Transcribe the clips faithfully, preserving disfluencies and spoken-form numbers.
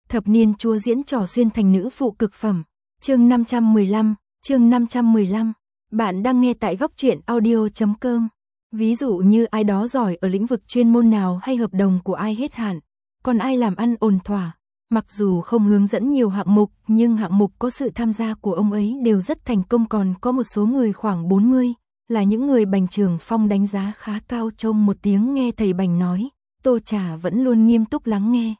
Thập niên chúa diễn trò xuyên thành nữ phụ cực phẩm. Chương năm trăm mười lăm, chương năm trăm mười lăm. Bạn đang nghe tại góc truyện audio chấm com. Ví dụ như ai đó giỏi ở lĩnh vực chuyên môn nào hay hợp đồng của ai hết hạn, còn ai làm ăn ổn thỏa. Mặc dù không hướng dẫn nhiều hạng mục, nhưng hạng mục có sự tham gia của ông ấy đều rất thành công. Còn có một số người khoảng bốn mươi, là những người Bành Trường Phong đánh giá khá cao. Trong một tiếng nghe thầy Bành nói, Tô Trà vẫn luôn nghiêm túc lắng nghe.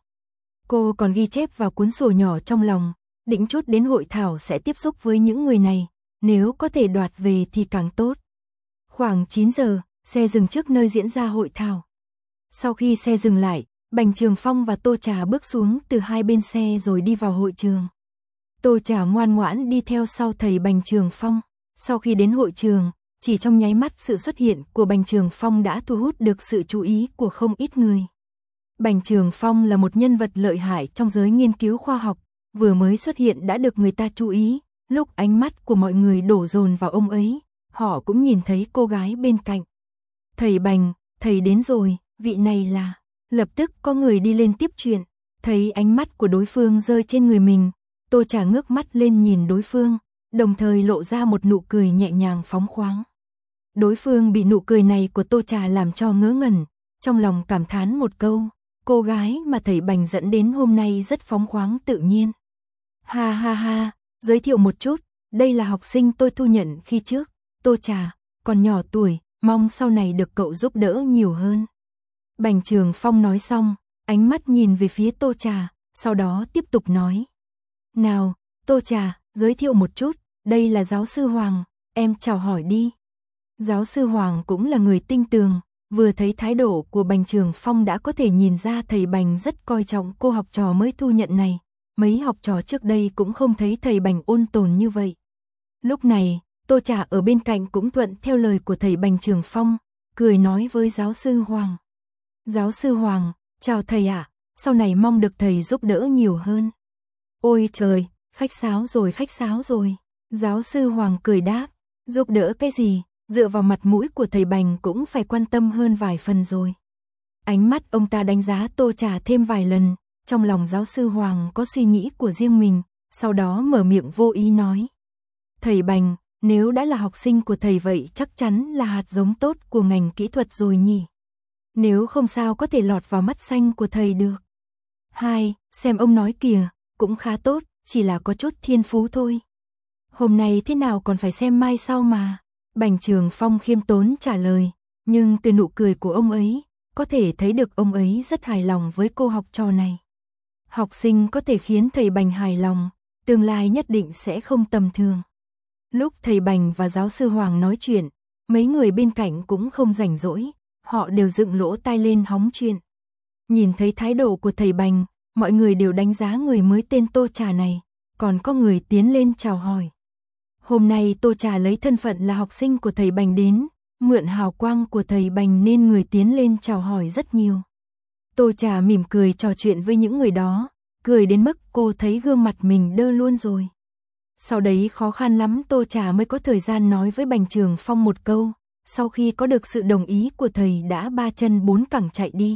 Cô còn ghi chép vào cuốn sổ nhỏ trong lòng, định chút đến hội thảo sẽ tiếp xúc với những người này, nếu có thể đoạt về thì càng tốt. Khoảng chín giờ, xe dừng trước nơi diễn ra hội thảo. Sau khi xe dừng lại, Bành Trường Phong và Tô Trà bước xuống từ hai bên xe rồi đi vào hội trường. Tô Trà ngoan ngoãn đi theo sau thầy Bành Trường Phong. Sau khi đến hội trường, chỉ trong nháy mắt sự xuất hiện của Bành Trường Phong đã thu hút được sự chú ý của không ít người. Bành Trường Phong là một nhân vật lợi hại trong giới nghiên cứu khoa học, vừa mới xuất hiện đã được người ta chú ý. Lúc ánh mắt của mọi người đổ dồn vào ông ấy, họ cũng nhìn thấy cô gái bên cạnh. Thầy Bành, thầy đến rồi, vị này là... Lập tức có người đi lên tiếp chuyện, thấy ánh mắt của đối phương rơi trên người mình, Tô Trà ngước mắt lên nhìn đối phương, đồng thời lộ ra một nụ cười nhẹ nhàng phóng khoáng. Đối phương bị nụ cười này của Tô Trà làm cho ngớ ngẩn, trong lòng cảm thán một câu, cô gái mà thầy Bành dẫn đến hôm nay rất phóng khoáng tự nhiên. Ha ha ha, giới thiệu một chút, đây là học sinh tôi thu nhận khi trước, Tô Trà, còn nhỏ tuổi, mong sau này được cậu giúp đỡ nhiều hơn. Bành Trường Phong nói xong, ánh mắt nhìn về phía Tô Trà, sau đó tiếp tục nói. Nào, Tô Trà, giới thiệu một chút, đây là giáo sư Hoàng, em chào hỏi đi. Giáo sư Hoàng cũng là người tinh tường, vừa thấy thái độ của Bành Trường Phong đã có thể nhìn ra thầy Bành rất coi trọng cô học trò mới thu nhận này. Mấy học trò trước đây cũng không thấy thầy Bành ôn tồn như vậy. Lúc này, Tô Trà ở bên cạnh cũng thuận theo lời của thầy Bành Trường Phong, cười nói với giáo sư Hoàng. Giáo sư Hoàng, chào thầy ạ, sau này mong được thầy giúp đỡ nhiều hơn. Ôi trời, khách sáo rồi khách sáo rồi. Giáo sư Hoàng cười đáp, giúp đỡ cái gì, dựa vào mặt mũi của thầy Bành cũng phải quan tâm hơn vài phần rồi. Ánh mắt ông ta đánh giá Tô Trà thêm vài lần, trong lòng giáo sư Hoàng có suy nghĩ của riêng mình, sau đó mở miệng vô ý nói. Thầy Bành, nếu đã là học sinh của thầy vậy chắc chắn là hạt giống tốt của ngành kỹ thuật rồi nhỉ. Nếu không sao có thể lọt vào mắt xanh của thầy được. Hai, xem ông nói kìa, cũng khá tốt, chỉ là có chút thiên phú thôi. Hôm nay thế nào còn phải xem mai sau mà. Bành Trường Phong khiêm tốn trả lời, nhưng từ nụ cười của ông ấy, có thể thấy được ông ấy rất hài lòng với cô học trò này. Học sinh có thể khiến thầy Bành hài lòng, tương lai nhất định sẽ không tầm thường. Lúc thầy Bành và giáo sư Hoàng nói chuyện, mấy người bên cạnh cũng không rảnh rỗi. Họ đều dựng lỗ tai lên hóng chuyện. Nhìn thấy thái độ của thầy Bành, mọi người đều đánh giá người mới tên Tô Trà này, còn có người tiến lên chào hỏi. Hôm nay Tô Trà lấy thân phận là học sinh của thầy Bành đến, mượn hào quang của thầy Bành nên người tiến lên chào hỏi rất nhiều. Tô Trà mỉm cười trò chuyện với những người đó, cười đến mức cô thấy gương mặt mình đơ luôn rồi. Sau đấy khó khăn lắm Tô Trà mới có thời gian nói với Bành Trường Phong một câu. Sau khi có được sự đồng ý của thầy đã ba chân bốn cẳng chạy đi.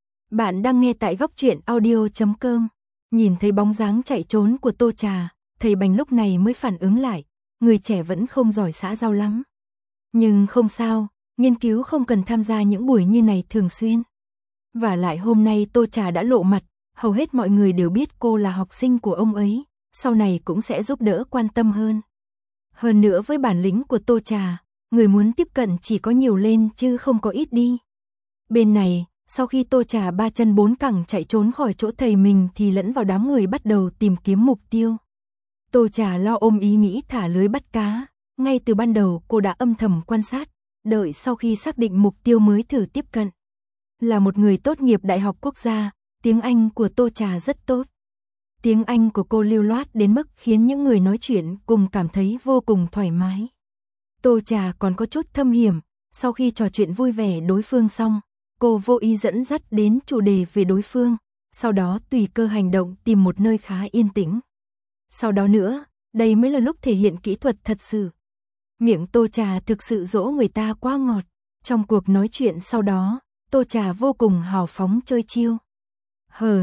Bạn đang nghe tại góc truyện audio chấm com. Nhìn thấy bóng dáng chạy trốn của Tô Trà, thầy Bành lúc này mới phản ứng lại. Người trẻ vẫn không giỏi xã giao lắm. Nhưng không sao, nghiên cứu không cần tham gia những buổi như này thường xuyên. Và lại hôm nay Tô Trà đã lộ mặt, hầu hết mọi người đều biết cô là học sinh của ông ấy, sau này cũng sẽ giúp đỡ quan tâm hơn. Hơn nữa với bản lĩnh của Tô Trà, người muốn tiếp cận chỉ có nhiều lên chứ không có ít đi. Bên này, sau khi Tô Trà ba chân bốn cẳng chạy trốn khỏi chỗ thầy mình thì lẫn vào đám người bắt đầu tìm kiếm mục tiêu. Tô Trà lo ôm ý nghĩ thả lưới bắt cá, ngay từ ban đầu cô đã âm thầm quan sát, đợi sau khi xác định mục tiêu mới thử tiếp cận. Là một người tốt nghiệp Đại học Quốc gia, tiếng Anh của Tô Trà rất tốt. Tiếng Anh của cô lưu loát đến mức khiến những người nói chuyện cùng cảm thấy vô cùng thoải mái. Tô Trà còn có chút thâm hiểm, sau khi trò chuyện vui vẻ đối phương xong, cô vô ý dẫn dắt đến chủ đề về đối phương, sau đó tùy cơ hành động tìm một nơi khá yên tĩnh. Sau đó nữa, đây mới là lúc thể hiện kỹ thuật thật sự. Miệng Tô Trà thực sự dỗ người ta quá ngọt, trong cuộc nói chuyện sau đó, Tô Trà vô cùng hào phóng chơi chiêu. Hờ hững,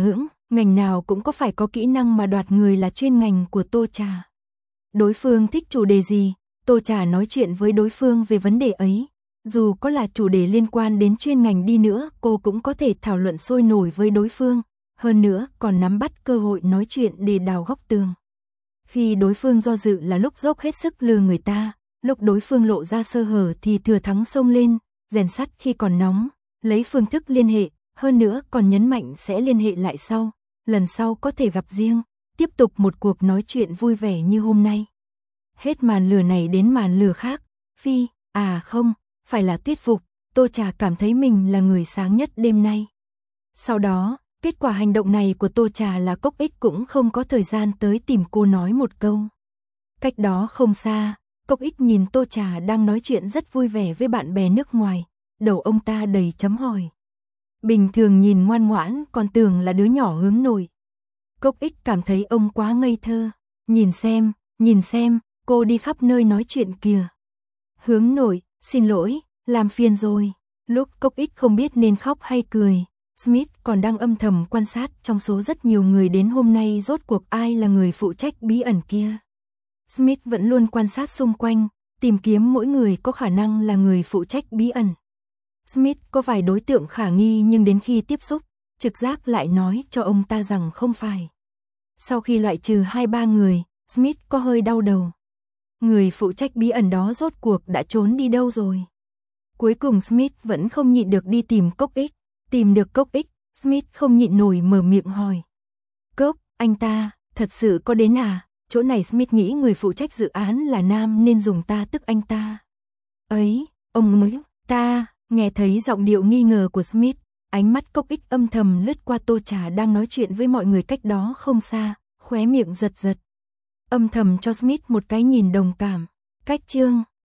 Ngành nào cũng có phải có kỹ năng mà đoạt người là chuyên ngành của Tô Trà. Đối phương thích chủ đề gì, Tô Trà nói chuyện với đối phương về vấn đề ấy. Dù có là chủ đề liên quan đến chuyên ngành đi nữa, cô cũng có thể thảo luận sôi nổi với đối phương. Hơn nữa, còn nắm bắt cơ hội nói chuyện để đào góc tường. Khi đối phương do dự là lúc dốc hết sức lừa người ta, lúc đối phương lộ ra sơ hở thì thừa thắng xông lên, rèn sắt khi còn nóng, lấy phương thức liên hệ, hơn nữa còn nhấn mạnh sẽ liên hệ lại sau, lần sau có thể gặp riêng, tiếp tục một cuộc nói chuyện vui vẻ như hôm nay. Hết màn lừa này đến màn lừa khác, phi, à không, phải là Tuyết Phục, Tô Trà cảm thấy mình là người sáng nhất đêm nay. Sau đó, kết quả hành động này của Tô Trà là Cốc Ích cũng không có thời gian tới tìm cô nói một câu. Cách đó không xa, Cốc Ích nhìn Tô Trà đang nói chuyện rất vui vẻ với bạn bè nước ngoài, đầu ông ta đầy chấm hỏi. Bình thường nhìn ngoan ngoãn còn tưởng là đứa nhỏ hướng nội. Cốc Ích cảm thấy ông quá ngây thơ, nhìn xem, nhìn xem, cô đi khắp nơi nói chuyện kìa. Hướng nội, xin lỗi, làm phiền rồi. Lúc Cốc Ích không biết nên khóc hay cười, Smith còn đang âm thầm quan sát trong số rất nhiều người đến hôm nay rốt cuộc ai là người phụ trách bí ẩn kia. Smith vẫn luôn quan sát xung quanh, tìm kiếm mỗi người có khả năng là người phụ trách bí ẩn. Smith có vài đối tượng khả nghi nhưng đến khi tiếp xúc, trực giác lại nói cho ông ta rằng không phải. Sau khi loại trừ hai ba người, Smith có hơi đau đầu. Người phụ trách bí ẩn đó rốt cuộc đã trốn đi đâu rồi? Cuối cùng Smith vẫn không nhịn được đi tìm Cốc Ích. Tìm được Cốc Ích, Smith không nhịn nổi mở miệng hỏi. Cốc, anh ta, thật sự có đến à? Chỗ này Smith nghĩ người phụ trách dự án là nam nên dùng ta tức anh ta. Ấy, ông mới, ta, nghe thấy giọng điệu nghi ngờ của Smith, ánh mắt Cốc Ích âm thầm lướt qua Tô Trà đang nói chuyện với mọi người cách đó không xa, khóe miệng giật giật. Âm thầm cho Smith một cái nhìn đồng cảm. Cách chương